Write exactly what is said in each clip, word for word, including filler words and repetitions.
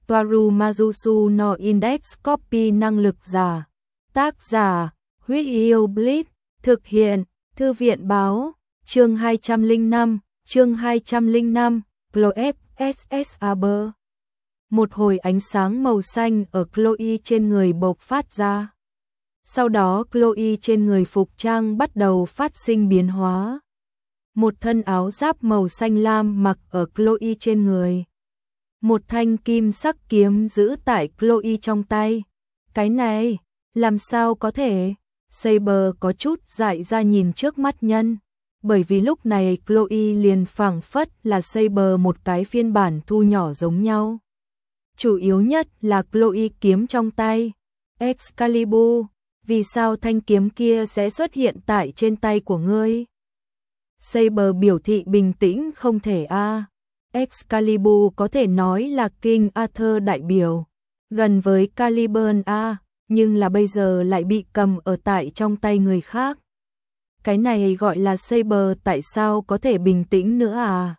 Toaru Majusu no Index Copy năng lực giả. Tác giả, Huyết Yêu Blitz, thực hiện, Thư viện báo, chương hai trăm lẻ năm, chương hai trăm lẻ năm, Chloe ét ét Aber. Một hồi ánh sáng màu xanh ở Chloe trên người bộc phát ra. Sau đó Chloe trên người phục trang bắt đầu phát sinh biến hóa. Một thân áo giáp màu xanh lam mặc ở Chloe trên người. Một thanh kim sắc kiếm giữ tại Chloe trong tay. Cái này, làm sao có thể? Saber có chút dại ra nhìn trước mắt nhân. Bởi vì lúc này Chloe liền phảng phất là Saber một cái phiên bản thu nhỏ giống nhau. Chủ yếu nhất là Chloe kiếm trong tay. Excalibur, vì sao thanh kiếm kia sẽ xuất hiện tại trên tay của ngươi? Saber biểu thị bình tĩnh không thể a. À. Excalibur có thể nói là King Arthur đại biểu, gần với Caliburn a, à, nhưng là bây giờ lại bị cầm ở tại trong tay người khác. Cái này gọi là Saber tại sao có thể bình tĩnh nữa à?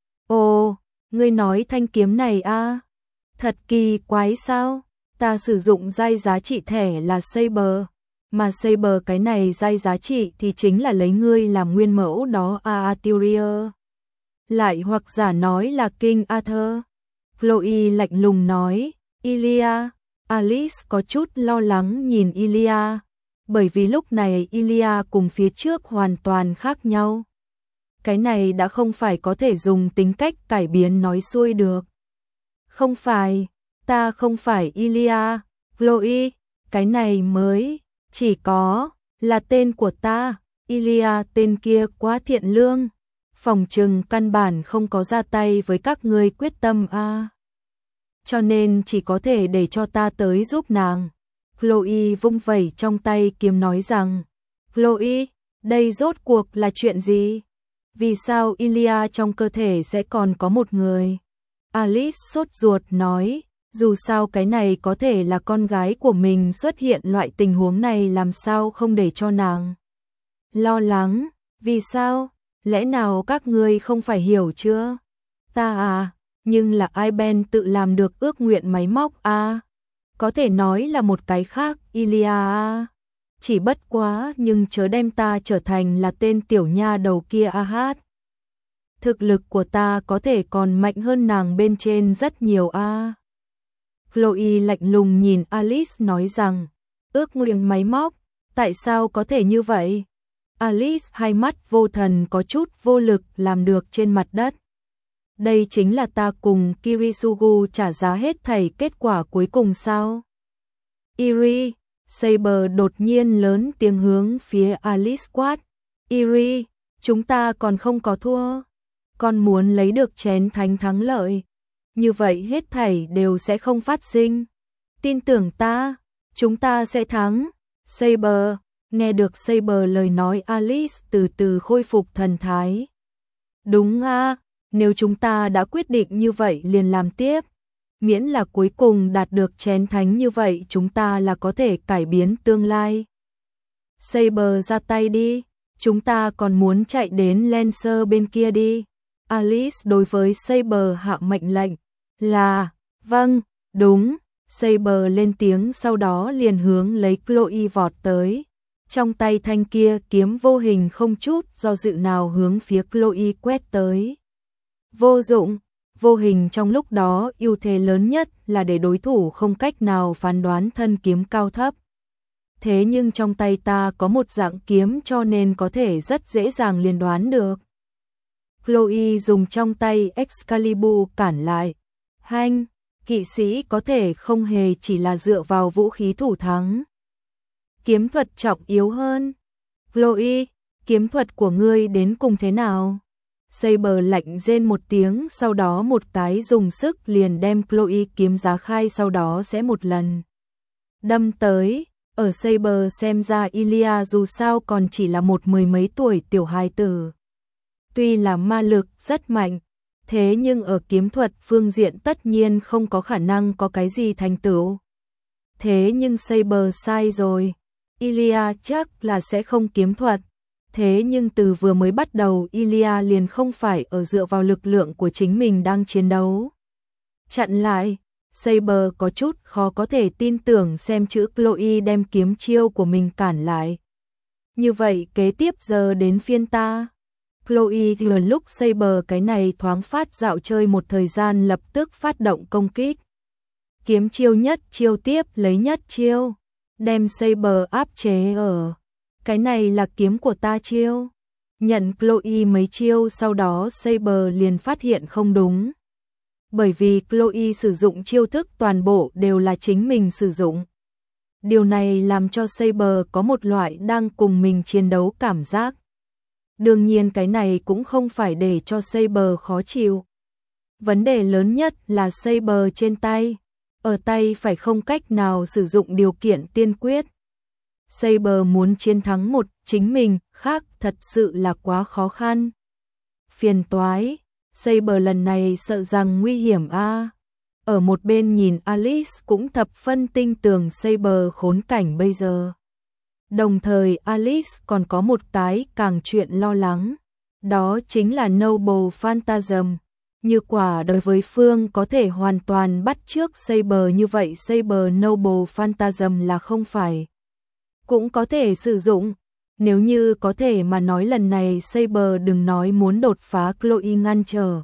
Ồ, ngươi nói thanh kiếm này a, à? Thật kỳ quái sao? Ta sử dụng giai giá trị thẻ là Saber, mà Saber cái này giai giá trị thì chính là lấy ngươi làm nguyên mẫu đó a Arthurier. Lại hoặc giả nói là King Arthur. Chloe lạnh lùng nói, Ilia. Alice có chút lo lắng nhìn Ilia, bởi vì lúc này Ilia cùng phía trước hoàn toàn khác nhau. Cái này đã không phải có thể dùng tính cách cải biến nói xuôi được. Không phải, ta không phải Ilia, Chloe, cái này mới, chỉ có, là tên của ta, Ilia tên kia quá thiện lương, phòng trừng căn bản không có ra tay với các ngươi quyết tâm a. À. Cho nên chỉ có thể để cho ta tới giúp nàng. Chloe vung vẩy trong tay kiếm nói rằng, Chloe, đây rốt cuộc là chuyện gì? Vì sao Ilia trong cơ thể sẽ còn có một người? Alice sốt ruột nói, dù sao cái này có thể là con gái của mình xuất hiện loại tình huống này làm sao không để cho nàng lo lắng, vì sao? Lẽ nào các ngươi không phải hiểu chưa? Ta à, nhưng là Iben tự làm được ước nguyện máy móc à? Có thể nói là một cái khác, Ilia à? Chỉ bất quá nhưng chớ đem ta trở thành là tên tiểu nha đầu kia a hát. Thực lực của ta có thể còn mạnh hơn nàng bên trên rất nhiều a. À? Chloe lạnh lùng nhìn Alice nói rằng, ước nguyện máy móc, tại sao có thể như vậy? Alice hai mắt vô thần có chút vô lực làm được trên mặt đất. Đây chính là ta cùng Kirisugu trả giá hết thảy kết quả cuối cùng sao? Iri, Saber đột nhiên lớn tiếng hướng phía Alice quát. Iri, chúng ta còn không có thua. Con muốn lấy được chén thánh thắng lợi. Như vậy hết thảy đều sẽ không phát sinh. Tin tưởng ta, chúng ta sẽ thắng. Saber, nghe được Saber lời nói Alice từ từ khôi phục thần thái. Đúng a, nếu chúng ta đã quyết định như vậy liền làm tiếp. Miễn là cuối cùng đạt được chén thánh như vậy chúng ta là có thể cải biến tương lai. Saber ra tay đi, chúng ta còn muốn chạy đến Lancer bên kia đi. Alice đối với Saber hạ mệnh lệnh là, vâng, đúng. Saber lên tiếng sau đó liền hướng lấy Chloe vọt tới. Trong tay thanh kia kiếm vô hình không chút do dự nào hướng phía Chloe quét tới. Vô dụng, vô hình trong lúc đó ưu thế lớn nhất là để đối thủ không cách nào phán đoán thân kiếm cao thấp. Thế nhưng trong tay ta có một dạng kiếm cho nên có thể rất dễ dàng liền đoán được. Chloe dùng trong tay Excalibur cản lại. Hanh, kỵ sĩ có thể không hề chỉ là dựa vào vũ khí thủ thắng. Kiếm thuật trọng yếu hơn. Chloe, kiếm thuật của ngươi đến cùng thế nào? Saber lạnh rên một tiếng sau đó một cái dùng sức liền đem Chloe kiếm giá khai sau đó sẽ một lần đâm tới. Ở Saber xem ra Ilia dù sao còn chỉ là một mười mấy tuổi tiểu hài tử. Tuy là ma lực rất mạnh, thế nhưng ở kiếm thuật phương diện tất nhiên không có khả năng có cái gì thành tựu. Thế nhưng Saber sai rồi. Ilia chắc là sẽ không kiếm thuật. Thế nhưng từ vừa mới bắt đầu Ilia liền không phải ở dựa vào lực lượng của chính mình đang chiến đấu. Chặn lại, Saber có chút khó có thể tin tưởng xem chữ Chloe đem kiếm chiêu của mình cản lại. Như vậy kế tiếp giờ đến phiên ta. Chloe thừa lúc Saber cái này thoáng phát dạo chơi một thời gian lập tức phát động công kích. Kiếm chiêu nhất chiêu tiếp lấy nhất chiêu, đem Saber áp chế ở. Cái này là kiếm của ta chiêu. Nhận Chloe mấy chiêu sau đó Saber liền phát hiện không đúng. Bởi vì Chloe sử dụng chiêu thức toàn bộ đều là chính mình sử dụng. Điều này làm cho Saber có một loại đang cùng mình chiến đấu cảm giác. Đương nhiên cái này cũng không phải để cho Saber khó chịu. Vấn đề lớn nhất là Saber trên tay. Ở tay phải không cách nào sử dụng điều kiện tiên quyết. Saber muốn chiến thắng một chính mình khác thật sự là quá khó khăn. Phiền toái. Saber lần này sợ rằng nguy hiểm a. À. Ở một bên nhìn Alice cũng thập phân tinh tường Saber khốn cảnh bây giờ. Đồng thời Alice còn có một cái càng chuyện lo lắng. Đó chính là Noble Phantasm. Như quả đối với Phương có thể hoàn toàn bắt chước Saber như vậy Saber Noble Phantasm là không phải. Cũng có thể sử dụng. Nếu như có thể mà nói lần này Saber đừng nói muốn đột phá Chloe ngăn trở.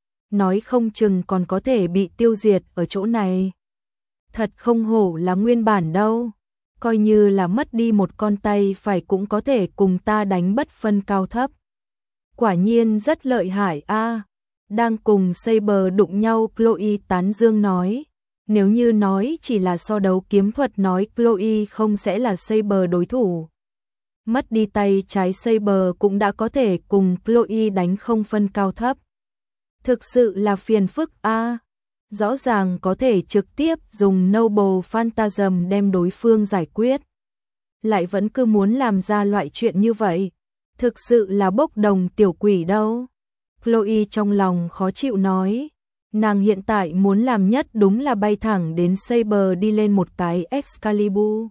Nói không chừng còn có thể bị tiêu diệt ở chỗ này. Thật không hổ là nguyên bản đâu. Coi như là mất đi một con tay phải cũng có thể cùng ta đánh bất phân cao thấp. Quả nhiên rất lợi hại a. À, đang cùng Saber đụng nhau Chloe tán dương nói. Nếu như nói chỉ là so đấu kiếm thuật nói Chloe không sẽ là Saber đối thủ. Mất đi tay trái Saber cũng đã có thể cùng Chloe đánh không phân cao thấp. Thực sự là phiền phức a. À, rõ ràng có thể trực tiếp dùng Noble Phantasm đem đối phương giải quyết. Lại vẫn cứ muốn làm ra loại chuyện như vậy. Thực sự là bốc đồng tiểu quỷ đâu. Chloe trong lòng khó chịu nói. Nàng hiện tại muốn làm nhất đúng là bay thẳng đến Saber đi lên một cái Excalibur.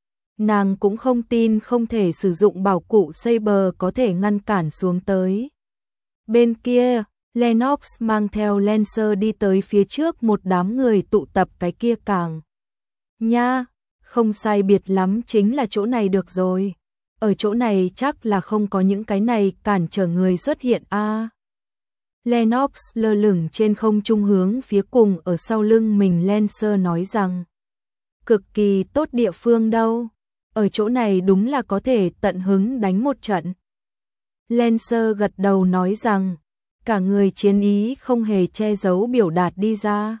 Nàng cũng không tin không thể sử dụng bảo cụ Saber có thể ngăn cản xuống tới. Bên kia, Lennox mang theo Lancer đi tới phía trước một đám người tụ tập cái kia càng. Nha, không sai biệt lắm chính là chỗ này được rồi. Ở chỗ này chắc là không có những cái này cản trở người xuất hiện a. À, Lennox lơ lửng trên không trung hướng phía cùng ở sau lưng mình Lancer nói rằng. Cực kỳ tốt địa phương đâu. Ở chỗ này đúng là có thể tận hứng đánh một trận. Lancer gật đầu nói rằng. Cả người chiến ý không hề che giấu biểu đạt đi ra.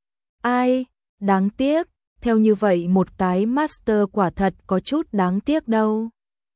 Ai, đáng tiếc, theo như vậy một cái master quả thật có chút đáng tiếc đâu.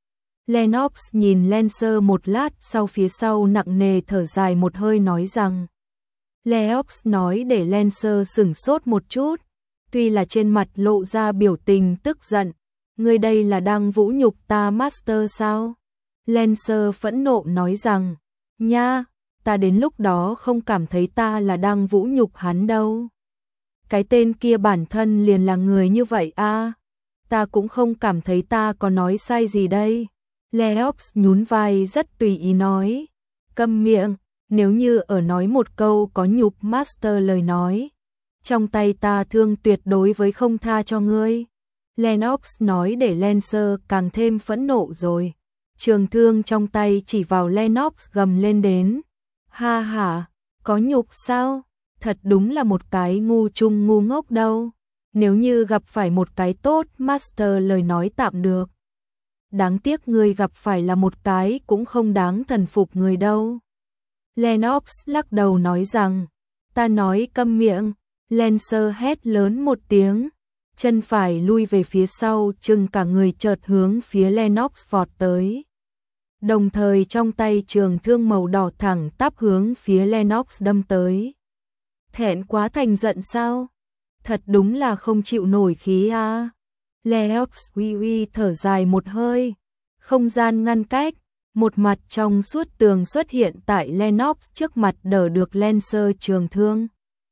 Lennox nhìn Lancer một lát sau phía sau nặng nề thở dài một hơi nói rằng. Lennox nói để Lancer sửng sốt một chút, tuy là trên mặt lộ ra biểu tình tức giận. Ngươi đây là đang vũ nhục ta master sao? Lancer phẫn nộ nói rằng. Nha. Ta đến lúc đó không cảm thấy ta là đang vũ nhục hắn đâu. Cái tên kia bản thân liền là người như vậy a. À, ta cũng không cảm thấy ta có nói sai gì đây. Lennox nhún vai rất tùy ý nói. Câm miệng, nếu như ở nói một câu có nhục master lời nói. Trong tay ta thương tuyệt đối với không tha cho ngươi. Lennox nói để Lancer càng thêm phẫn nộ rồi. Trường thương trong tay chỉ vào Lennox gầm lên đến. Ha ha, có nhục sao? Thật đúng là một cái ngu chung ngu ngốc đâu. Nếu như gặp phải một cái tốt master lời nói tạm được. Đáng tiếc người gặp phải là một cái cũng không đáng thần phục người đâu. Lennox lắc đầu nói rằng. Ta nói câm miệng. Lancer hét lớn một tiếng. Chân phải lui về phía sau chừng cả người chợt hướng phía Lennox vọt tới. Đồng thời trong tay trường thương màu đỏ thẳng tắp hướng phía Lennox đâm tới. Thẹn quá thành giận sao? Thật đúng là không chịu nổi khí a. À. Lennox uy uy thở dài một hơi. Không gian ngăn cách, một mặt trong suốt tường xuất hiện tại Lennox trước mặt đỡ được Lancer trường thương.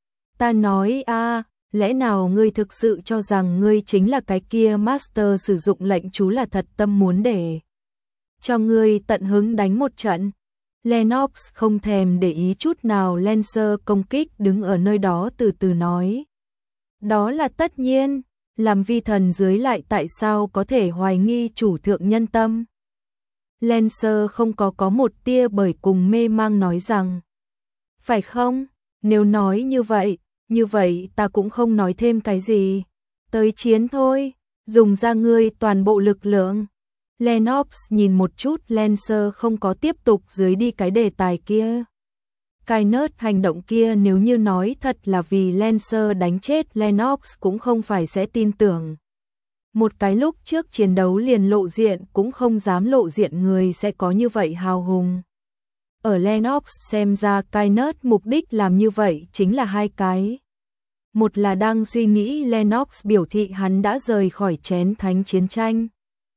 Ta nói a, à, lẽ nào ngươi thực sự cho rằng ngươi chính là cái kia master sử dụng lệnh chú là thật tâm muốn để cho ngươi tận hứng đánh một trận. Lennox không thèm để ý chút nào Lancer công kích đứng ở nơi đó từ từ nói. Đó là tất nhiên, làm vi thần dưới lại tại sao có thể hoài nghi chủ thượng nhân tâm. Lancer không có có một tia bởi cùng mê mang nói rằng. Phải không? Nếu nói như vậy, như vậy ta cũng không nói thêm cái gì. Tới chiến thôi, dùng ra ngươi toàn bộ lực lượng. Lennox nhìn một chút Lancer không có tiếp tục dưới đi cái đề tài kia. Kyneth hành động kia nếu như nói thật là vì Lancer đánh chết Lennox cũng không phải sẽ tin tưởng. Một cái lúc trước chiến đấu liền lộ diện cũng không dám lộ diện người sẽ có như vậy hào hùng. Ở Lennox xem ra Kyneth mục đích làm như vậy chính là hai cái. Một là đang suy nghĩ Lennox biểu thị hắn đã rời khỏi chén thánh chiến tranh.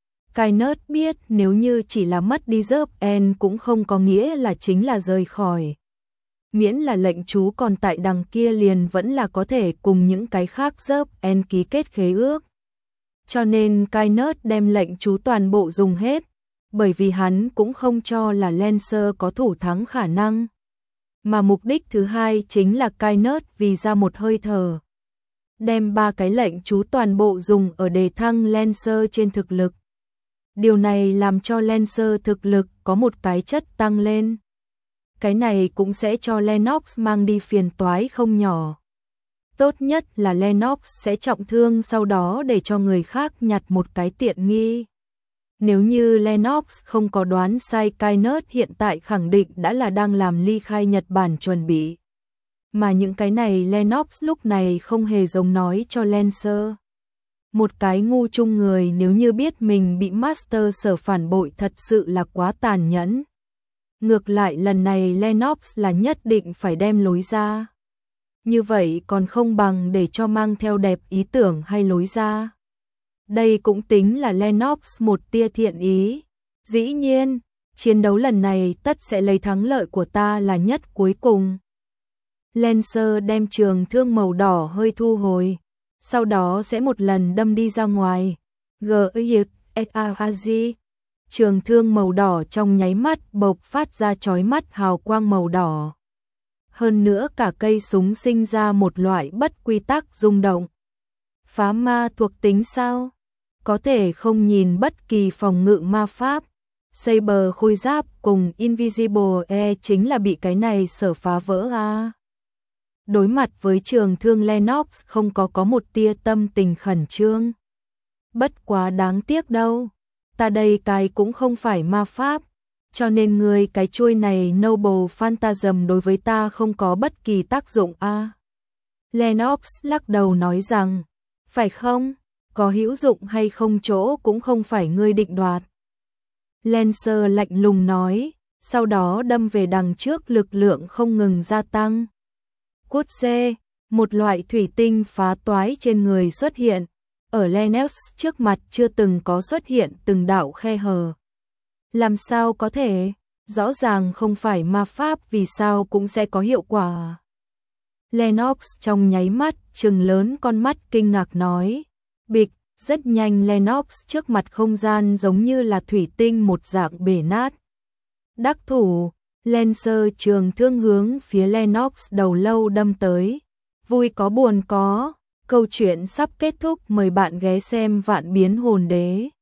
Kyneth biết nếu như chỉ là mất đi Zerp cũng không có nghĩa là chính là rời khỏi. Miễn là lệnh chú còn tại đằng kia liền vẫn là có thể cùng những cái khác Zerp ký kết khế ước. Cho nên Kyneth đem lệnh chú toàn bộ dùng hết, bởi vì hắn cũng không cho là Lancer có thủ thắng khả năng. Mà mục đích thứ hai chính là Kyneth vì ra một hơi thở. Đem ba cái lệnh chú toàn bộ dùng ở đề thăng Lancer trên thực lực. Điều này làm cho Lancer thực lực có một cái chất tăng lên. Cái này cũng sẽ cho Lennox mang đi phiền toái không nhỏ. Tốt nhất là Lennox sẽ trọng thương sau đó để cho người khác nhặt một cái tiện nghi. Nếu như Lennox không có đoán sai, Kyneth hiện tại khẳng định đã là đang làm ly khai Nhật Bản chuẩn bị. Mà những cái này Lennox lúc này không hề giống nói cho Lancer. Một cái ngu chung người nếu như biết mình bị Master Sở phản bội thật sự là quá tàn nhẫn. Ngược lại lần này Lennox là nhất định phải đem lối ra. Như vậy còn không bằng để cho mang theo đẹp ý tưởng hay lối ra. Đây cũng tính là Lennox một tia thiện ý. Dĩ nhiên, chiến đấu lần này tất sẽ lấy thắng lợi của ta là nhất cuối cùng. Lancer đem trường thương màu đỏ hơi thu hồi. Sau đó sẽ một lần đâm đi ra ngoài. G-I-S-A-Z. Trường thương màu đỏ trong nháy mắt bộc phát ra chói mắt hào quang màu đỏ. Hơn nữa cả cây súng sinh ra một loại bất quy tắc rung động. Phá ma thuộc tính sao? Có thể không nhìn bất kỳ phòng ngự ma pháp. Saber khôi giáp cùng Invisible E chính là bị cái này sở phá vỡ à. Đối mặt với trường thương Lennox không có có một tia tâm tình khẩn trương. Bất quá đáng tiếc đâu. Ta đây cái cũng không phải ma pháp. Cho nên người cái chuôi này Noble Phantasm đối với ta không có bất kỳ tác dụng a. À. Lennox lắc đầu nói rằng, phải không? Có hữu dụng hay không chỗ cũng không phải ngươi định đoạt. Lancer lạnh lùng nói, sau đó đâm về đằng trước lực lượng không ngừng gia tăng. Cút xe, một loại thủy tinh phá toái trên người xuất hiện. Ở Lennox trước mặt chưa từng có xuất hiện từng đạo khe hở. Làm sao có thể? Rõ ràng không phải ma pháp vì sao cũng sẽ có hiệu quả. Lennox trong nháy mắt trừng lớn con mắt kinh ngạc nói. Bịch, rất nhanh Lennox trước mặt không gian giống như là thủy tinh một dạng bể nát. Đắc thủ, Lancer trường thương hướng phía Lennox đầu lâu đâm tới. Vui có buồn có. Câu chuyện sắp kết thúc, mời bạn ghé xem Vạn Biến Hồn Đế.